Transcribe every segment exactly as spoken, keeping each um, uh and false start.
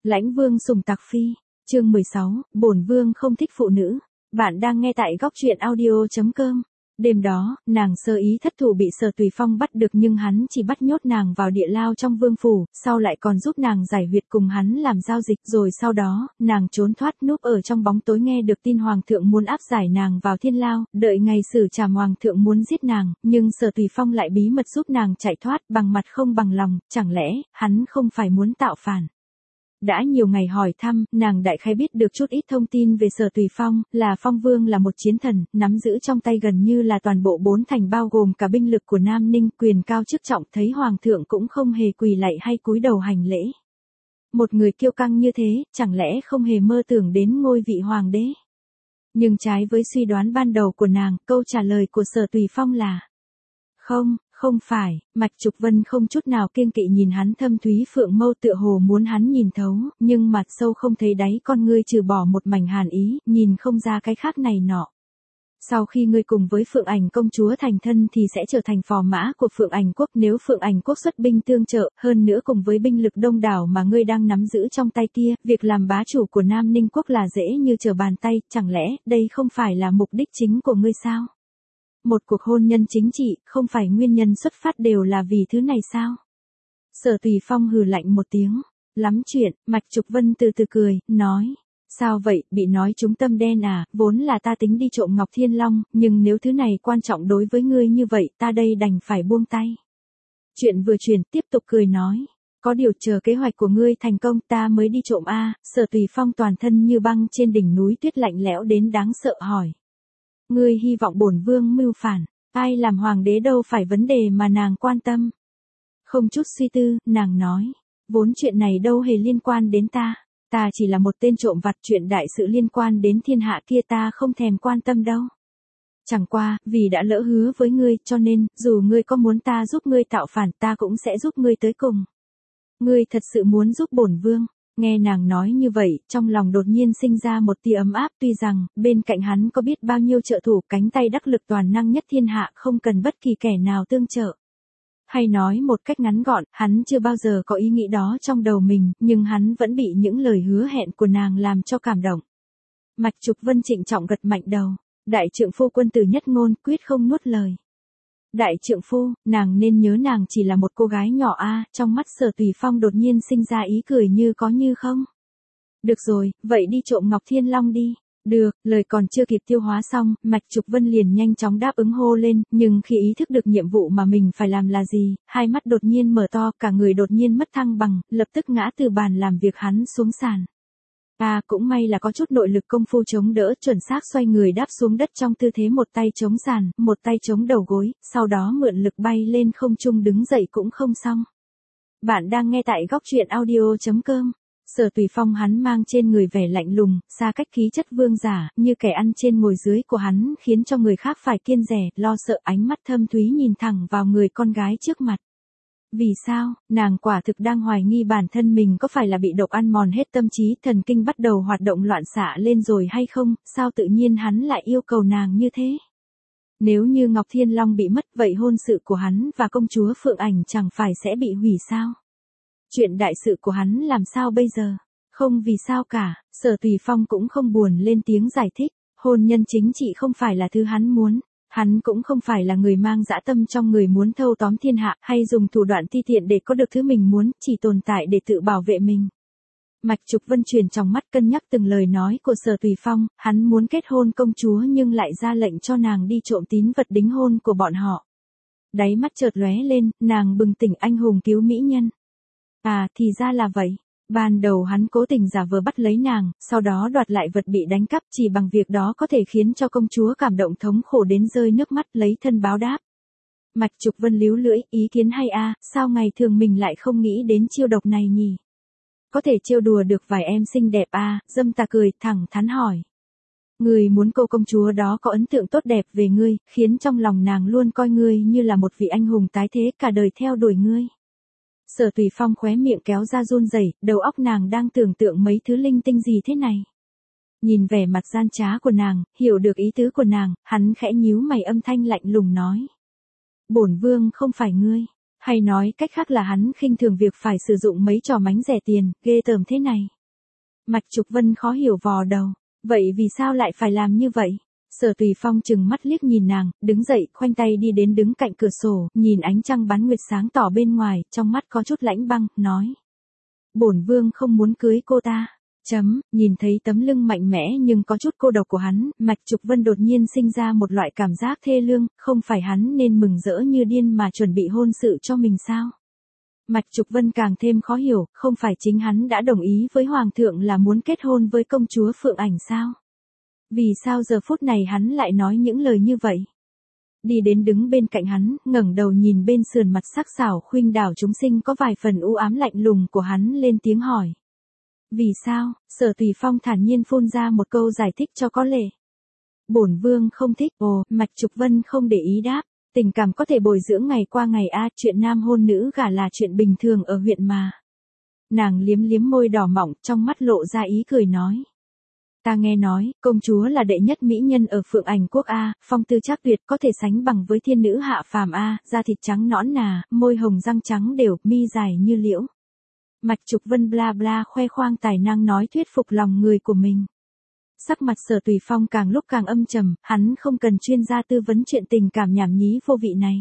Lãnh vương sủng tặc phi, chương mười sáu, bổn vương không thích phụ nữ. Bạn đang nghe tại góc truyện audio chấm com. Đêm đó, nàng sơ ý thất thủ bị Sở Tùy Phong bắt được nhưng hắn chỉ bắt nhốt nàng vào địa lao trong vương phủ, sau lại còn giúp nàng giải huyệt cùng hắn làm giao dịch, rồi sau đó, nàng trốn thoát núp ở trong bóng tối nghe được tin hoàng thượng muốn áp giải nàng vào thiên lao, đợi ngày xử trảm hoàng thượng muốn giết nàng, nhưng Sở Tùy Phong lại bí mật giúp nàng chạy thoát bằng mặt không bằng lòng, chẳng lẽ, hắn không phải muốn tạo phản. Đã nhiều ngày hỏi thăm, nàng đại khái biết được chút ít thông tin về Sở Tùy Phong, là Phong Vương là một chiến thần, nắm giữ trong tay gần như là toàn bộ bốn thành bao gồm cả binh lực của Nam Ninh, quyền cao chức trọng, thấy hoàng thượng cũng không hề quỳ lạy hay cúi đầu hành lễ. Một người kiêu căng như thế, chẳng lẽ không hề mơ tưởng đến ngôi vị hoàng đế? Nhưng trái với suy đoán ban đầu của nàng, câu trả lời của Sở Tùy Phong là không. Không phải, Mạch Trục Vân không chút nào kiêng kỵ nhìn hắn thâm thúy phượng mâu tựa hồ muốn hắn nhìn thấu, nhưng mặt sâu không thấy đáy con ngươi trừ bỏ một mảnh hàn ý, nhìn không ra cái khác này nọ. Sau khi ngươi cùng với Phượng Ảnh công chúa thành thân thì sẽ trở thành phò mã của Phượng Ảnh quốc, nếu Phượng Ảnh quốc xuất binh tương trợ, hơn nữa cùng với binh lực đông đảo mà ngươi đang nắm giữ trong tay kia, việc làm bá chủ của Nam Ninh quốc là dễ như trở bàn tay, chẳng lẽ đây không phải là mục đích chính của ngươi sao? Một cuộc hôn nhân chính trị, không phải nguyên nhân xuất phát đều là vì thứ này sao? Sở Tùy Phong hừ lạnh một tiếng, lắm chuyện, Mạch Trục Vân từ từ cười, nói, sao vậy, bị nói trúng tâm đen à, vốn là ta tính đi trộm Ngọc Thiên Long, nhưng nếu thứ này quan trọng đối với ngươi như vậy, ta đây đành phải buông tay. Chuyện vừa chuyển, tiếp tục cười nói, có điều chờ kế hoạch của ngươi thành công ta mới đi trộm a. Sở Tùy Phong toàn thân như băng trên đỉnh núi tuyết lạnh lẽo đến đáng sợ hỏi. Ngươi hy vọng bổn vương mưu phản, ai làm hoàng đế đâu phải vấn đề mà nàng quan tâm. Không chút suy tư, nàng nói, vốn chuyện này đâu hề liên quan đến ta, ta chỉ là một tên trộm vặt, chuyện đại sự liên quan đến thiên hạ kia ta không thèm quan tâm đâu. Chẳng qua, vì đã lỡ hứa với ngươi, cho nên, dù ngươi có muốn ta giúp ngươi tạo phản, ta cũng sẽ giúp ngươi tới cùng. Ngươi thật sự muốn giúp bổn vương. Nghe nàng nói như vậy, trong lòng đột nhiên sinh ra một tia ấm áp, tuy rằng, bên cạnh hắn có biết bao nhiêu trợ thủ, cánh tay đắc lực toàn năng nhất thiên hạ, không cần bất kỳ kẻ nào tương trợ. Hay nói một cách ngắn gọn, hắn chưa bao giờ có ý nghĩ đó trong đầu mình, nhưng hắn vẫn bị những lời hứa hẹn của nàng làm cho cảm động. Mạch Trục Vân trịnh trọng gật mạnh đầu, đại trượng phu quân tử nhất ngôn, quyết không nuốt lời. Đại trượng phu, nàng nên nhớ nàng chỉ là một cô gái nhỏ a. Trong mắt Sở Tùy Phong đột nhiên sinh ra ý cười như có như không. Được rồi, vậy đi trộm Ngọc Thiên Long đi. Được, lời còn chưa kịp tiêu hóa xong, Mạch Trục Vân liền nhanh chóng đáp ứng hô lên, nhưng khi ý thức được nhiệm vụ mà mình phải làm là gì, hai mắt đột nhiên mở to, cả người đột nhiên mất thăng bằng, lập tức ngã từ bàn làm việc hắn xuống sàn. À, cũng may là có chút nội lực công phu chống đỡ, chuẩn xác xoay người đáp xuống đất trong tư thế một tay chống sàn, một tay chống đầu gối, sau đó mượn lực bay lên không trung đứng dậy cũng không xong. Bạn đang nghe tại góc truyện audio chấm com. Sở Tùy Phong hắn mang trên người vẻ lạnh lùng, xa cách khí chất vương giả, như kẻ ăn trên ngồi dưới của hắn, khiến cho người khác phải kiêng dè, lo sợ, ánh mắt thâm thúy nhìn thẳng vào người con gái trước mặt. Vì sao, nàng quả thực đang hoài nghi bản thân mình có phải là bị độc ăn mòn hết tâm trí, thần kinh bắt đầu hoạt động loạn xạ lên rồi hay không, sao tự nhiên hắn lại yêu cầu nàng như thế? Nếu như Ngọc Thiên Long bị mất, vậy hôn sự của hắn và công chúa Phượng Ảnh chẳng phải sẽ bị hủy sao? Chuyện đại sự của hắn làm sao bây giờ? Không vì sao cả, Sở Tùy Phong cũng không buồn lên tiếng giải thích, hôn nhân chính trị không phải là thứ hắn muốn. Hắn cũng không phải là người mang dã tâm trong người muốn thâu tóm thiên hạ, hay dùng thủ đoạn ti tiện để có được thứ mình muốn, chỉ tồn tại để tự bảo vệ mình. Mạch Trục Vân truyền trong mắt cân nhắc từng lời nói của Sở Tùy Phong, hắn muốn kết hôn công chúa nhưng lại ra lệnh cho nàng đi trộm tín vật đính hôn của bọn họ. Đáy mắt chợt lóe lên, nàng bừng tỉnh anh hùng cứu mỹ nhân. À, thì ra là vậy. Ban đầu hắn cố tình giả vờ bắt lấy nàng, sau đó đoạt lại vật bị đánh cắp, chỉ bằng việc đó có thể khiến cho công chúa cảm động thống khổ đến rơi nước mắt, lấy thân báo đáp. Mạch Trục Vân líu lưỡi, ý kiến hay a, sao ngày thường mình lại không nghĩ đến chiêu độc này nhỉ? Có thể trêu đùa được vài em xinh đẹp a. Dâm Tà cười, thẳng thắn hỏi. Người muốn cô công chúa đó có ấn tượng tốt đẹp về ngươi, khiến trong lòng nàng luôn coi ngươi như là một vị anh hùng tái thế, cả đời theo đuổi ngươi. Sở Tùy Phong khóe miệng kéo ra run rẩy, đầu óc nàng đang tưởng tượng mấy thứ linh tinh gì thế này. Nhìn vẻ mặt gian trá của nàng, hiểu được ý tứ của nàng, hắn khẽ nhíu mày, âm thanh lạnh lùng nói. Bổn vương không phải ngươi, hay nói cách khác là hắn khinh thường việc phải sử dụng mấy trò mánh rẻ tiền, ghê tởm thế này. Mạch Trục Vân khó hiểu vò đầu. Vậy vì sao lại phải làm như vậy? Sở Tùy Phong chừng mắt liếc nhìn nàng, đứng dậy, khoanh tay đi đến đứng cạnh cửa sổ, nhìn ánh trăng bán nguyệt sáng tỏ bên ngoài, trong mắt có chút lãnh băng, nói. Bổn vương không muốn cưới cô ta. Chấm, nhìn thấy tấm lưng mạnh mẽ nhưng có chút cô độc của hắn, Mạch Trục Vân đột nhiên sinh ra một loại cảm giác thê lương, không phải hắn nên mừng rỡ như điên mà chuẩn bị hôn sự cho mình sao? Mạch Trục Vân càng thêm khó hiểu, không phải chính hắn đã đồng ý với Hoàng thượng là muốn kết hôn với công chúa Phượng Ảnh sao? Vì sao giờ phút này hắn lại nói những lời như vậy? Đi đến đứng bên cạnh hắn, ngẩng đầu nhìn bên sườn mặt sắc sảo khuynh đảo chúng sinh có vài phần u ám lạnh lùng của hắn lên tiếng hỏi. Vì sao? Sở Tùy Phong thản nhiên phun ra một câu giải thích cho có lệ. Bổn vương không thích. Ồ, Mạch Trục Vân không để ý đáp. Tình cảm có thể bồi dưỡng ngày qua ngày a, chuyện nam hôn nữ gả là chuyện bình thường ở huyện mà. Nàng liếm liếm môi đỏ mọng, trong mắt lộ ra ý cười nói. Ta nghe nói, công chúa là đệ nhất mỹ nhân ở Phượng Ảnh quốc a, phong tư trác tuyệt, có thể sánh bằng với thiên nữ hạ phàm a, da thịt trắng nõn nà, môi hồng răng trắng đều, mi dài như liễu. Mạch Trục Vân bla bla khoe khoang tài năng nói thuyết phục lòng người của mình. Sắc mặt Sở Tùy Phong càng lúc càng âm trầm, hắn không cần chuyên gia tư vấn chuyện tình cảm nhảm nhí vô vị này.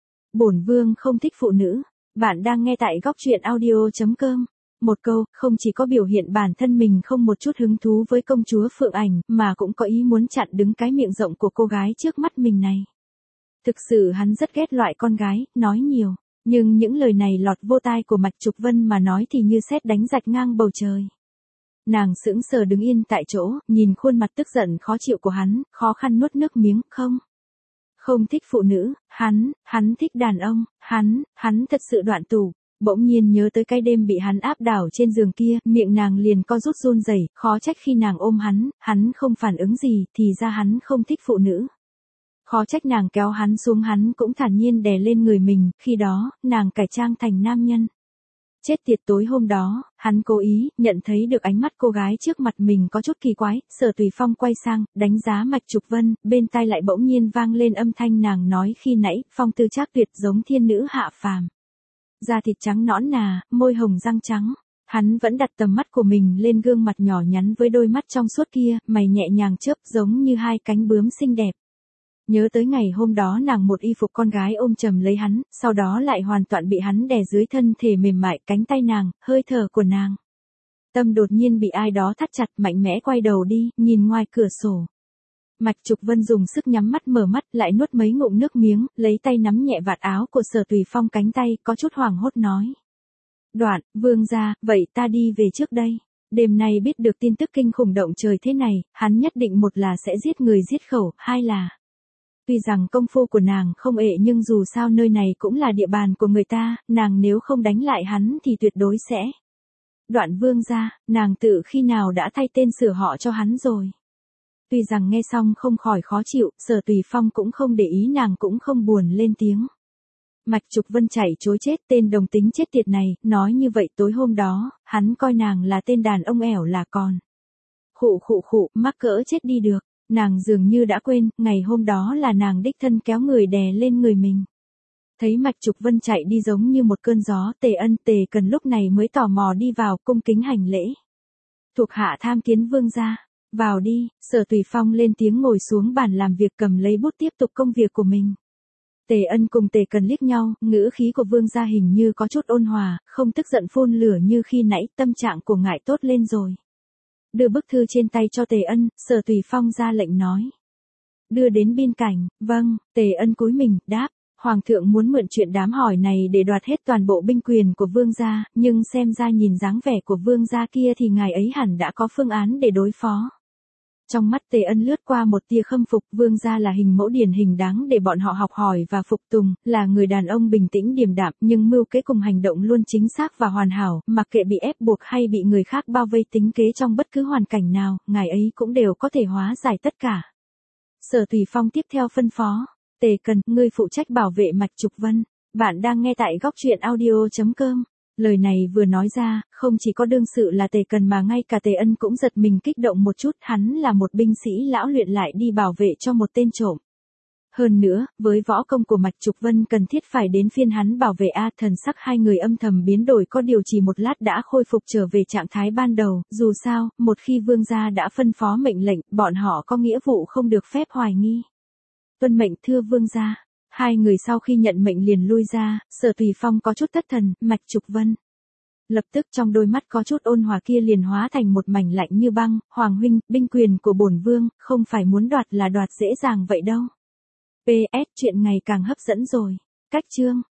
Bổn vương không thích phụ nữ. Bạn đang nghe tại góc truyện audio chấm com. Một câu, không chỉ có biểu hiện bản thân mình không một chút hứng thú với công chúa Phượng Ảnh, mà cũng có ý muốn chặn đứng cái miệng rộng của cô gái trước mắt mình này. Thực sự hắn rất ghét loại con gái, nói nhiều. Nhưng những lời này lọt vô tai của Mạch Trục Vân mà nói thì như sét đánh rạch ngang bầu trời. Nàng sững sờ đứng yên tại chỗ, nhìn khuôn mặt tức giận khó chịu của hắn, khó khăn nuốt nước miếng, không. Không thích phụ nữ, hắn, hắn thích đàn ông, hắn, hắn thật sự đoạn tủ. Bỗng nhiên nhớ tới cái đêm bị hắn áp đảo trên giường kia, miệng nàng liền co rút run rẩy, khó trách khi nàng ôm hắn, hắn không phản ứng gì, thì ra hắn không thích phụ nữ. Khó trách nàng kéo hắn xuống hắn cũng thản nhiên đè lên người mình, khi đó, nàng cải trang thành nam nhân. Chết tiệt, tối hôm đó, hắn cố ý, nhận thấy được ánh mắt cô gái trước mặt mình có chút kỳ quái, Sở Tùy Phong quay sang, đánh giá Mạch Trục Vân, bên tai lại bỗng nhiên vang lên âm thanh nàng nói khi nãy, phong tư trác tuyệt giống thiên nữ hạ phàm. Da thịt trắng nõn nà, môi hồng răng trắng. Hắn vẫn đặt tầm mắt của mình lên gương mặt nhỏ nhắn với đôi mắt trong suốt kia, mày nhẹ nhàng chớp giống như hai cánh bướm xinh đẹp. Nhớ tới ngày hôm đó nàng một y phục con gái ôm chầm lấy hắn, sau đó lại hoàn toàn bị hắn đè dưới thân thể mềm mại, cánh tay nàng, hơi thở của nàng. Tâm đột nhiên bị ai đó thắt chặt, mạnh mẽ quay đầu đi, nhìn ngoài cửa sổ. Mạch Trục Vân dùng sức nhắm mắt mở mắt, lại nuốt mấy ngụm nước miếng, lấy tay nắm nhẹ vạt áo của Sở Tùy Phong cánh tay, có chút hoảng hốt nói. Đoạn, vương gia, vậy ta đi về trước đây. Đêm nay biết được tin tức kinh khủng động trời thế này, hắn nhất định một là sẽ giết người giết khẩu, hai là... Tuy rằng công phu của nàng không ệ nhưng dù sao nơi này cũng là địa bàn của người ta, nàng nếu không đánh lại hắn thì tuyệt đối sẽ. Đoạn vương gia, nàng tự khi nào đã thay tên sửa họ cho hắn rồi. Tuy rằng nghe xong không khỏi khó chịu, Sở Tùy Phong cũng không để ý, nàng cũng không buồn lên tiếng. Mạch Trục Vân chạy chối chết, tên đồng tính chết tiệt này, nói như vậy tối hôm đó, hắn coi nàng là tên đàn ông ẻo là còn. Khụ khụ khụ, mắc cỡ chết đi được, nàng dường như đã quên, ngày hôm đó là nàng đích thân kéo người đè lên người mình. Thấy Mạch Trục Vân chạy đi giống như một cơn gió, Tề Ân Tề Cần lúc này mới tò mò đi vào cung kính hành lễ. Thuộc hạ tham kiến vương gia. Vào đi, Sở Tùy Phong lên tiếng ngồi xuống bàn làm việc cầm lấy bút tiếp tục công việc của mình. Tề Ân cùng Tề Cần liếc nhau, ngữ khí của vương gia hình như có chút ôn hòa, không tức giận phun lửa như khi nãy, tâm trạng của ngài tốt lên rồi. Đưa bức thư trên tay cho Tề Ân, Sở Tùy Phong ra lệnh nói. Đưa đến bên cạnh, vâng, Tề Ân cúi mình, đáp. Hoàng thượng muốn mượn chuyện đám hỏi này để đoạt hết toàn bộ binh quyền của vương gia, nhưng xem ra nhìn dáng vẻ của vương gia kia thì ngài ấy hẳn đã có phương án để đối phó. Trong mắt Tề Ân lướt qua một tia khâm phục, vương gia là hình mẫu điển hình đáng để bọn họ học hỏi và phục tùng, là người đàn ông bình tĩnh điềm đạm, nhưng mưu kế cùng hành động luôn chính xác và hoàn hảo, mặc kệ bị ép buộc hay bị người khác bao vây tính kế trong bất cứ hoàn cảnh nào, ngài ấy cũng đều có thể hóa giải tất cả. Sở Tùy Phong tiếp theo phân phó. Tề Cần, ngươi phụ trách bảo vệ Mạch Trục Vân. Bạn đang nghe tại góc truyện audio chấm com. Lời này vừa nói ra, không chỉ có đương sự là Tề Cần mà ngay cả Tề Ân cũng giật mình kích động một chút, hắn là một binh sĩ lão luyện lại đi bảo vệ cho một tên trộm. Hơn nữa, với võ công của Mạch Trục Vân cần thiết phải đến phiên hắn bảo vệ A, thần sắc hai người âm thầm biến đổi, có điều chỉ một lát đã khôi phục trở về trạng thái ban đầu, dù sao, một khi vương gia đã phân phó mệnh lệnh, bọn họ có nghĩa vụ không được phép hoài nghi. Tuân mệnh thưa vương gia. Hai người sau khi nhận mệnh liền lui ra, Sở Tùy Phong có chút thất thần, Mạch Trục Vân. Lập tức trong đôi mắt có chút ôn hòa kia liền hóa thành một mảnh lạnh như băng, Hoàng huynh, binh quyền của bổn vương, không phải muốn đoạt là đoạt dễ dàng vậy đâu. pê ét chuyện ngày càng hấp dẫn rồi. Cách chương